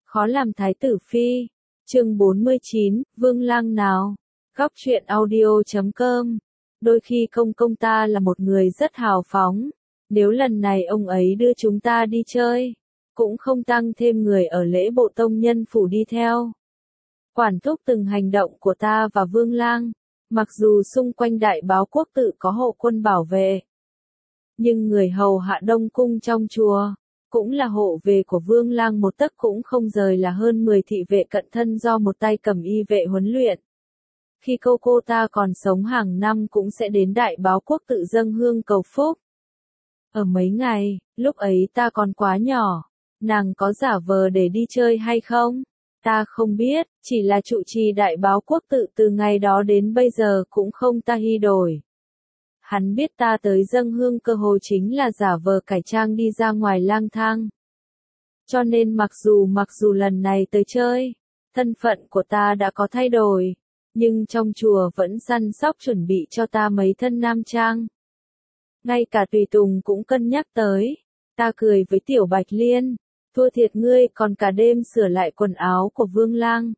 Khó làm thái tử phi. Chương 49, Vương Lang nào. Góc truyện audio.com. Đôi khi công công ta là một người rất hào phóng. Nếu lần này ông ấy đưa chúng ta đi chơi, cũng không tăng thêm người ở lễ bộ tông nhân phủ đi theo. Quản thúc từng hành động của ta và Vương Lang. Mặc dù xung quanh đại báo quốc tự có hộ quân bảo vệ, nhưng người hầu hạ đông cung trong chùa, cũng là hộ về của Vương Lang một tấc cũng không rời là hơn 10 thị vệ cận thân do một tay cầm y vệ huấn luyện. Khi cô ta còn sống hàng năm cũng sẽ đến đại báo quốc tự dâng hương cầu phúc. Ở mấy ngày, lúc ấy ta còn quá nhỏ, nàng có giả vờ để đi chơi hay không? Ta không biết, chỉ là trụ trì đại báo quốc tự từ ngày đó đến bây giờ cũng không ta hy đổi. Hắn biết ta tới dâng hương cơ hội chính là giả vờ cải trang đi ra ngoài lang thang. Cho nên mặc dù lần này tới chơi, thân phận của ta đã có thay đổi, nhưng trong chùa vẫn săn sóc chuẩn bị cho ta mấy thân nam trang. Ngay cả tùy tùng cũng cân nhắc tới. Ta cười với Tiểu Bạch Liên, thua thiệt ngươi còn cả đêm sửa lại quần áo của Vương Lang.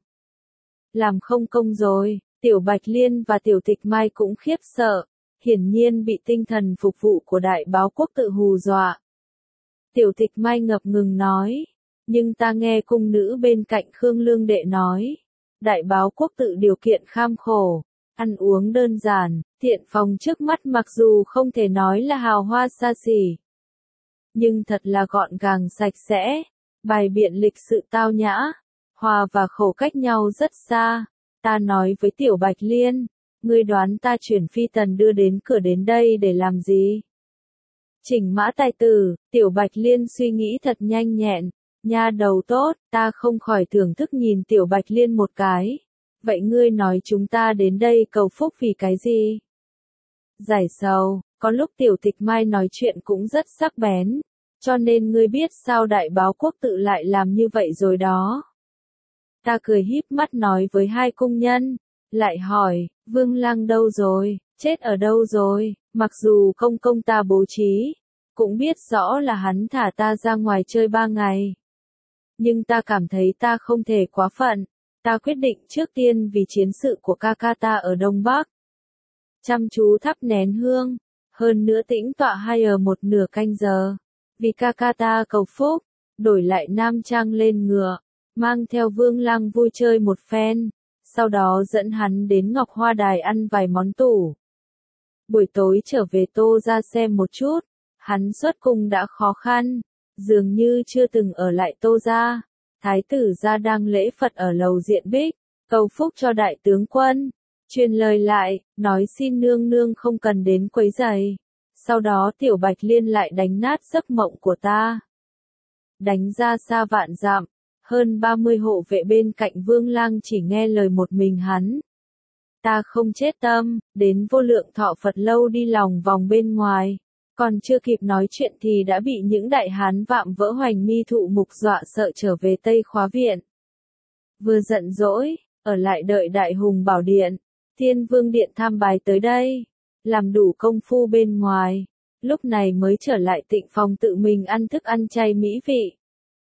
Làm không công rồi. Tiểu Bạch Liên và Tiểu Tịch Mai cũng khiếp sợ, hiển nhiên bị tinh thần phục vụ của đại báo quốc tự hù dọa. Tiểu Tịch Mai ngập ngừng nói, nhưng ta nghe cung nữ bên cạnh Khương Lương Đệ nói, đại báo quốc tự điều kiện kham khổ, ăn uống đơn giản, tiện phòng trước mắt mặc dù không thể nói là hào hoa xa xỉ, nhưng thật là gọn gàng sạch sẽ, bày biện lịch sự tao nhã, hòa và khổ cách nhau rất xa. Ta nói với Tiểu Bạch Liên, ngươi đoán ta chuyển phi tần đưa đến cửa đến đây để làm gì? Chỉnh mã tài tử. Tiểu Bạch Liên suy nghĩ thật nhanh nhẹn, nha đầu tốt, ta không khỏi thưởng thức nhìn Tiểu Bạch Liên một cái. Vậy ngươi nói chúng ta đến đây cầu phúc vì cái gì? Giải sầu. Có lúc Tiểu Tịch Mai nói chuyện cũng rất sắc bén, cho nên ngươi biết sao đại báo quốc tự lại làm như vậy rồi đó. Ta cười híp mắt nói với hai cung nhân, lại hỏi, Vương Lang đâu rồi, chết ở đâu rồi? Mặc dù công ta bố trí, cũng biết rõ là hắn thả ta ra ngoài chơi 3 ngày. Nhưng ta cảm thấy ta không thể quá phận, ta quyết định trước tiên vì chiến sự của ca ta ở Đông Bắc. Chăm chú thắp nén hương, hơn nữa tĩnh tọa hay ở một nửa canh giờ, vì ca ta cầu phúc, đổi lại nam trang lên ngựa, mang theo Vương Lang vui chơi một phen, sau đó dẫn hắn đến Ngọc Hoa Đài ăn vài món tủ. Buổi tối trở về Tô ra xem một chút, hắn xuất cung đã khó khăn, dường như chưa từng ở lại Tô ra. Thái tử gia đang lễ Phật ở lầu Diện Bích, cầu phúc cho đại tướng quân, truyền lời lại, nói xin nương nương không cần đến quấy rầy. Sau đó Tiểu Bạch Liên lại đánh nát giấc mộng của ta. Đánh ra xa vạn dặm, hơn 30 hộ vệ bên cạnh Vương Lang chỉ nghe lời một mình hắn. Ta không chết tâm, đến Vô Lượng Thọ Phật lâu đi lòng vòng bên ngoài, còn chưa kịp nói chuyện thì đã bị những đại hán vạm vỡ Hoành Mi Thụ Mục dọa sợ trở về Tây Khóa Viện. Vừa giận dỗi, ở lại đợi Đại Hùng Bảo Điện, Thiên Vương Điện tham bài tới đây, làm đủ công phu bên ngoài, lúc này mới trở lại tịnh phòng tự mình ăn thức ăn chay mỹ vị.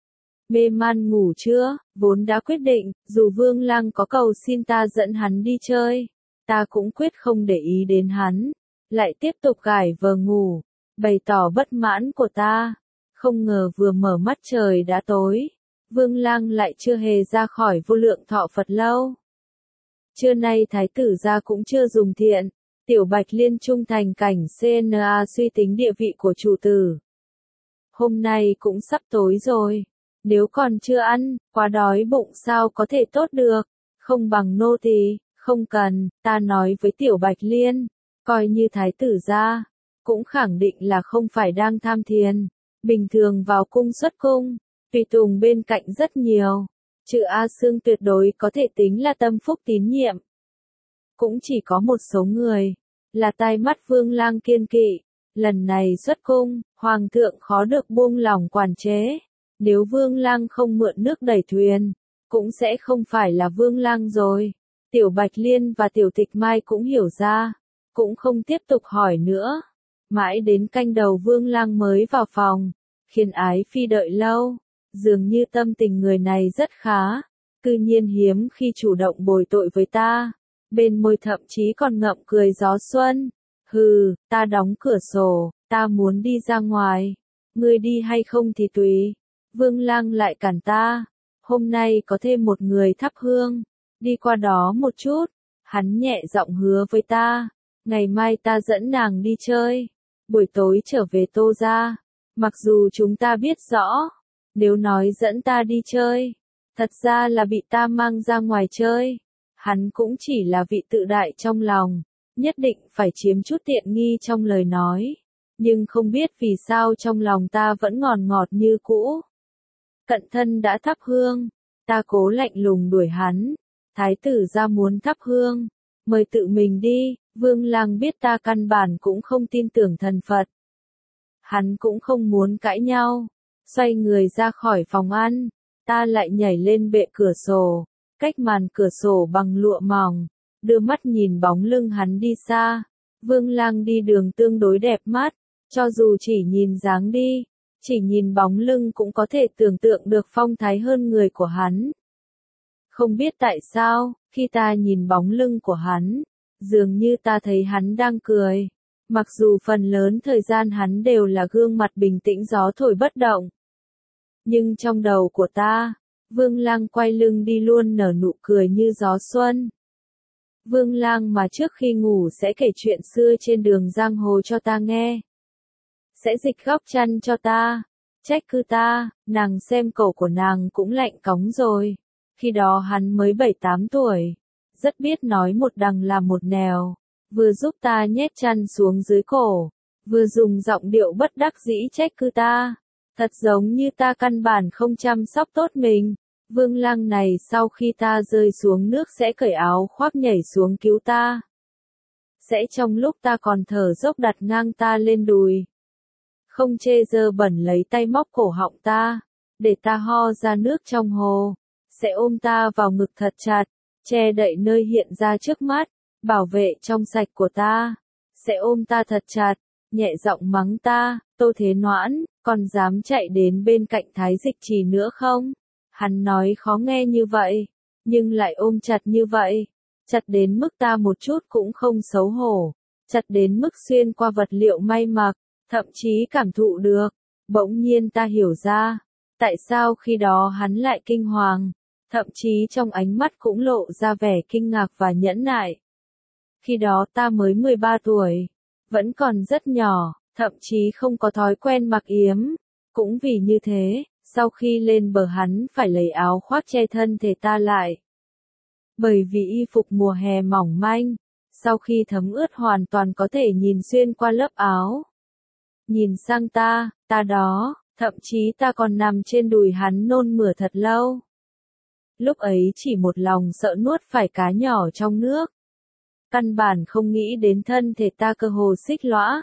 Mê man ngủ chưa, vốn đã quyết định, dù Vương Lang có cầu xin ta dẫn hắn đi chơi, ta cũng quyết không để ý đến hắn, lại tiếp tục gải vờ ngủ, bày tỏ bất mãn của ta. Không ngờ vừa mở mắt trời đã tối, Vương Lang lại chưa hề ra khỏi Vô Lượng Thọ Phật lâu. Trưa nay thái tử gia cũng chưa dùng thiện, Tiểu Bạch Liên trung thành cảnh CNA suy tính địa vị của chủ tử. Hôm nay cũng sắp tối rồi. Nếu còn chưa ăn, quá đói bụng sao có thể tốt được, không bằng nô tỳ, không cần, ta nói với Tiểu Bạch Liên, coi như thái tử gia, cũng khẳng định là không phải đang tham thiền, bình thường vào cung xuất cung, tùy tùng bên cạnh rất nhiều, trừ A Sương tuyệt đối có thể tính là tâm phúc tín nhiệm. Cũng chỉ có một số người, là tai mắt Vương Lang kiên kỵ, lần này xuất cung, Hoàng thượng khó được buông lỏng quản chế. Nếu Vương Lang không mượn nước đẩy thuyền, cũng sẽ không phải là Vương Lang rồi. Tiểu Bạch Liên và Tiểu Tịch Mai cũng hiểu ra, cũng không tiếp tục hỏi nữa. Mãi đến canh đầu Vương Lang mới vào phòng, khiến Ái Phi đợi lâu. Dường như tâm tình người này rất khá, cư nhiên hiếm khi chủ động bồi tội với ta. Bên môi thậm chí còn ngậm cười gió xuân. Hừ, ta đóng cửa sổ, ta muốn đi ra ngoài. Ngươi đi hay không thì tùy. Vương Lang lại cản ta. Hôm nay có thêm một người thắp hương. Đi qua đó một chút. Hắn nhẹ giọng hứa với ta. Ngày mai ta dẫn nàng đi chơi. Buổi tối trở về Tô gia. Mặc dù chúng ta biết rõ. Nếu nói dẫn ta đi chơi. Thật ra là bị ta mang ra ngoài chơi. Hắn cũng chỉ là vị tự đại trong lòng. Nhất định phải chiếm chút tiện nghi trong lời nói. Nhưng không biết vì sao trong lòng ta vẫn ngọt ngọt như cũ. Cận thân đã thắp hương. Ta cố lạnh lùng đuổi hắn. Thái tử ra muốn thắp hương. Mời tự mình đi. Vương Lang biết ta căn bản cũng không tin tưởng thần Phật. Hắn cũng không muốn cãi nhau. Xoay người ra khỏi phòng ăn. Ta lại nhảy lên bệ cửa sổ. Cách màn cửa sổ bằng lụa mỏng. Đưa mắt nhìn bóng lưng hắn đi xa. Vương Lang đi đường tương đối đẹp mắt. Cho dù chỉ nhìn dáng đi. Chỉ nhìn bóng lưng cũng có thể tưởng tượng được phong thái hơn người của hắn. Không biết tại sao, khi ta nhìn bóng lưng của hắn, dường như ta thấy hắn đang cười. Mặc dù phần lớn thời gian hắn đều là gương mặt bình tĩnh gió thổi bất động. Nhưng trong đầu của ta, Vương Lang quay lưng đi luôn nở nụ cười như gió xuân. Vương Lang mà trước khi ngủ sẽ kể chuyện xưa trên đường giang hồ cho ta nghe. Sẽ dịch góc chăn cho ta. Trách cứ ta, nàng xem cổ của nàng cũng lạnh cóng rồi. Khi đó hắn mới 7-8 tuổi. Rất biết nói một đằng làm một nẻo. Vừa giúp ta nhét chăn xuống dưới cổ. Vừa dùng giọng điệu bất đắc dĩ trách cứ ta. Thật giống như ta căn bản không chăm sóc tốt mình. Vương Lang này sau khi ta rơi xuống nước sẽ cởi áo khoác nhảy xuống cứu ta. Sẽ trong lúc ta còn thở dốc đặt ngang ta lên đùi. Không chê dơ bẩn lấy tay móc cổ họng ta. Để ta ho ra nước trong hồ. Sẽ ôm ta vào ngực thật chặt. Che đậy nơi hiện ra trước mắt. Bảo vệ trong sạch của ta. Sẽ ôm ta thật chặt. Nhẹ giọng mắng ta. Tô Thế Noãn, còn dám chạy đến bên cạnh Thái Dịch Trì nữa không? Hắn nói khó nghe như vậy, nhưng lại ôm chặt như vậy. Chặt đến mức ta một chút cũng không xấu hổ. Chặt đến mức xuyên qua vật liệu may mặc, thậm chí cảm thụ được. Bỗng nhiên ta hiểu ra, tại sao khi đó hắn lại kinh hoàng, thậm chí trong ánh mắt cũng lộ ra vẻ kinh ngạc và nhẫn nại. Khi đó ta mới 13 tuổi, vẫn còn rất nhỏ, thậm chí không có thói quen mặc yếm. Cũng vì như thế, sau khi lên bờ hắn phải lấy áo khoác che thân thể ta lại. Bởi vì y phục mùa hè mỏng manh, sau khi thấm ướt hoàn toàn có thể nhìn xuyên qua lớp áo. Nhìn sang ta đó, thậm chí ta còn nằm trên đùi hắn nôn mửa thật lâu. Lúc ấy chỉ một lòng sợ nuốt phải cá nhỏ trong nước. Căn bản không nghĩ đến thân thể ta cơ hồ xích lõa.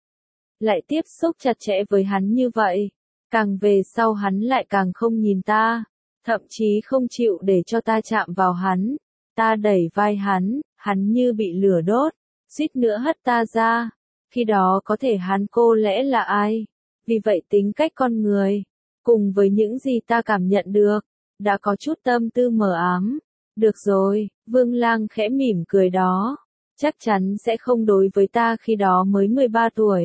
Lại tiếp xúc chặt chẽ với hắn như vậy. Càng về sau hắn lại càng không nhìn ta. Thậm chí không chịu để cho ta chạm vào hắn. Ta đẩy vai hắn như bị lửa đốt. Suýt nữa hất ta ra. Khi đó có thể hắn cô lẽ là ai? Vì vậy tính cách con người, cùng với những gì ta cảm nhận được, đã có chút tâm tư mờ ám. Được rồi, Vương Lang khẽ mỉm cười đó. Chắc chắn sẽ không đối với ta khi đó mới 13 tuổi.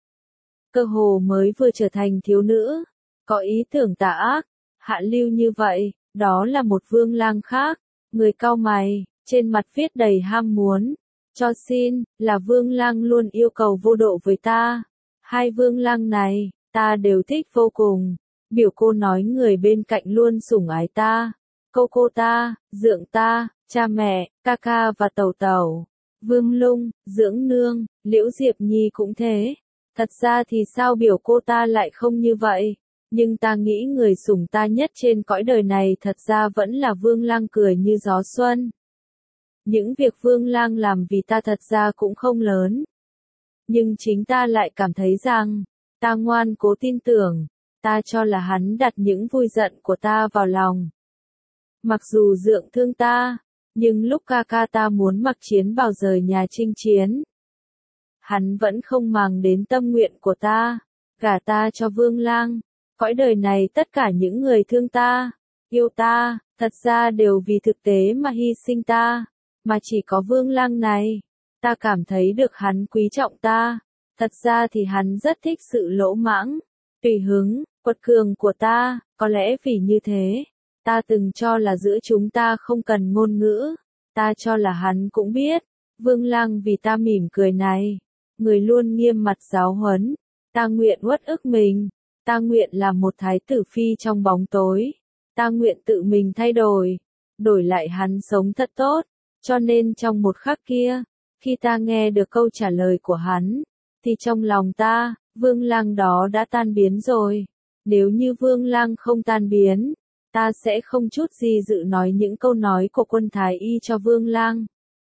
Cơ hồ mới vừa trở thành thiếu nữ. Có ý tưởng tà ác, hạ lưu như vậy, đó là một Vương Lang khác. Người cau mày, trên mặt viết đầy ham muốn. Cho xin, là Vương Lang luôn yêu cầu vô độ với ta. Hai Vương Lang này, ta đều thích vô cùng. Biểu cô nói người bên cạnh luôn sủng ái ta. Cô ta, dượng ta, cha mẹ, ca ca và tẩu tẩu. Vương Lung, dưỡng nương, Liễu Diệp Nhi cũng thế. Thật ra thì sao biểu cô ta lại không như vậy? Nhưng ta nghĩ người sủng ta nhất trên cõi đời này thật ra vẫn là Vương Lang cười như gió xuân. Những việc Vương Lang làm vì ta thật ra cũng không lớn. Nhưng chính ta lại cảm thấy rằng, ta ngoan cố tin tưởng, ta cho là hắn đặt những vui giận của ta vào lòng. Mặc dù dượng thương ta, nhưng lúc ca ca ta muốn mặc chiến bào rời nhà chinh chiến, hắn vẫn không màng đến tâm nguyện của ta, gả ta cho Vương Lang. Cõi đời này tất cả những người thương ta, yêu ta, thật ra đều vì thực tế mà hy sinh ta, mà chỉ có Vương Lăng này, ta cảm thấy được hắn quý trọng ta, thật ra thì hắn rất thích sự lỗ mãng, tùy hứng, quật cường của ta, có lẽ vì như thế, ta từng cho là giữa chúng ta không cần ngôn ngữ, ta cho là hắn cũng biết, Vương Lăng vì ta mỉm cười này, người luôn nghiêm mặt giáo huấn, ta nguyện uất ức mình, ta nguyện làm một thái tử phi trong bóng tối, ta nguyện tự mình thay đổi, đổi lại hắn sống thật tốt, cho nên trong một khắc kia, khi ta nghe được câu trả lời của hắn, thì trong lòng ta, Vương Lăng đó đã tan biến rồi, nếu như Vương Lăng không tan biến, ta sẽ không chút gì dự nói những câu nói của quân Thái Y cho Vương Lăng.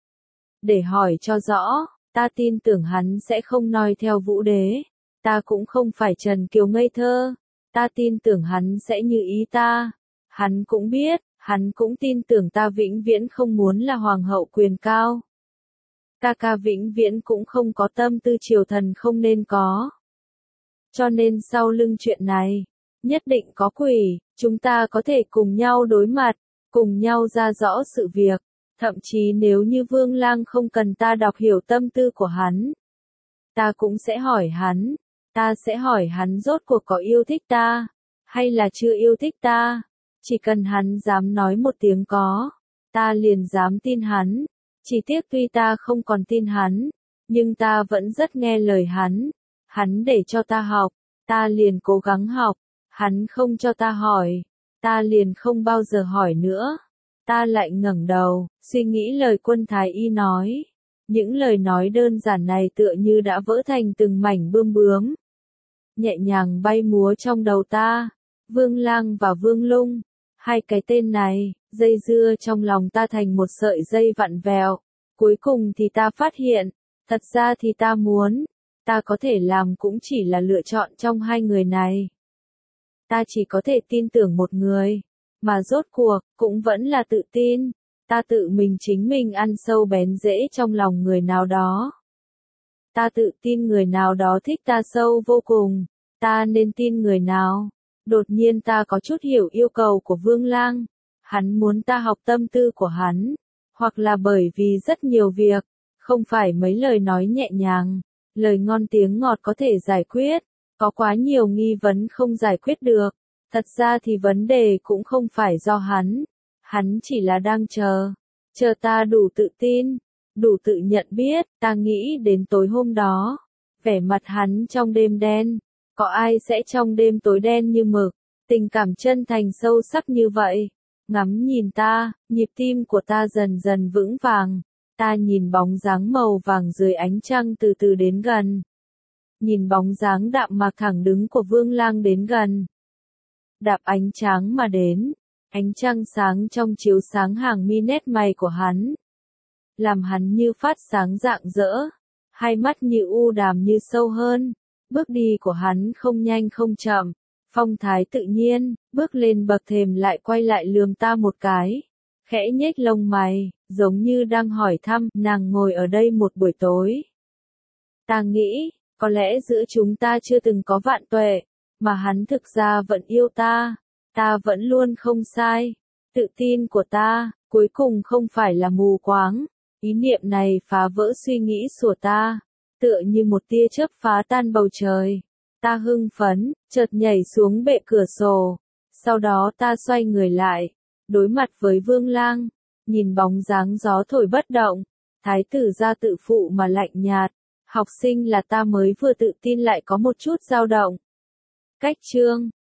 Để hỏi cho rõ, ta tin tưởng hắn sẽ không noi theo Vũ Đế, ta cũng không phải Trần Kiều ngây thơ, ta tin tưởng hắn sẽ như ý ta, hắn cũng biết, hắn cũng tin tưởng ta vĩnh viễn không muốn là hoàng hậu quyền cao. Ca ca vĩnh viễn cũng không có tâm tư triều thần không nên có. Cho nên sau lưng chuyện này, nhất định có quỷ, chúng ta có thể cùng nhau đối mặt, cùng nhau ra rõ sự việc, thậm chí nếu như Vương Lăng không cần ta đọc hiểu tâm tư của hắn, ta cũng sẽ hỏi hắn, ta sẽ hỏi hắn rốt cuộc có yêu thích ta, hay là chưa yêu thích ta, chỉ cần hắn dám nói một tiếng có, ta liền dám tin hắn, chỉ tiếc tuy ta không còn tin hắn, nhưng ta vẫn rất nghe lời hắn để cho ta học, ta liền cố gắng học, hắn không cho ta hỏi, ta liền không bao giờ hỏi nữa. Ta lại ngẩng đầu, suy nghĩ lời quân Thái Y nói. Những lời nói đơn giản này tựa như đã vỡ thành từng mảnh bươm bướm. Nhẹ nhàng bay múa trong đầu ta. Vương Lăng và Vương Lung. Hai cái tên này, dây dưa trong lòng ta thành một sợi dây vặn vẹo. Cuối cùng thì ta phát hiện, thật ra thì ta muốn, ta có thể làm cũng chỉ là lựa chọn trong hai người này. Ta chỉ có thể tin tưởng một người. Mà rốt cuộc, cũng vẫn là tự tin, ta tự mình chính mình ăn sâu bén rễ trong lòng người nào đó. Ta tự tin người nào đó thích ta sâu vô cùng, ta nên tin người nào. Đột nhiên ta có chút hiểu yêu cầu của Vương Lang, hắn muốn ta học tâm tư của hắn, hoặc là bởi vì rất nhiều việc, không phải mấy lời nói nhẹ nhàng, lời ngon tiếng ngọt có thể giải quyết, có quá nhiều nghi vấn không giải quyết được. Thật ra thì vấn đề cũng không phải do hắn chỉ là đang chờ ta đủ tự tin, đủ tự nhận biết, ta nghĩ đến tối hôm đó, vẻ mặt hắn trong đêm đen, có ai sẽ trong đêm tối đen như mực, tình cảm chân thành sâu sắc như vậy, ngắm nhìn ta, nhịp tim của ta dần dần vững vàng, ta nhìn bóng dáng màu vàng dưới ánh trăng từ từ đến gần, nhìn bóng dáng đạm mạc thẳng đứng của Vương Lang đến gần. Đạp ánh tráng mà đến, ánh trăng sáng trong chiếu sáng hàng mi nét mày của hắn, làm hắn như phát sáng rạng rỡ, hai mắt như u đàm như sâu hơn, bước đi của hắn không nhanh không chậm, phong thái tự nhiên, bước lên bậc thềm lại quay lại lườm ta một cái, khẽ nhếch lông mày, giống như đang hỏi thăm, nàng ngồi ở đây một buổi tối. Ta nghĩ, có lẽ giữa chúng ta chưa từng có vạn tuệ. Mà hắn thực ra vẫn yêu ta vẫn luôn không sai, tự tin của ta, cuối cùng không phải là mù quáng, ý niệm này phá vỡ suy nghĩ của ta, tựa như một tia chớp phá tan bầu trời, ta hưng phấn, chợt nhảy xuống bệ cửa sổ, sau đó ta xoay người lại, đối mặt với Vương Lang, nhìn bóng dáng gió thổi bất động, thái tử gia tự phụ mà lạnh nhạt, học sinh là ta mới vừa tự tin lại có một chút dao động. Cách chương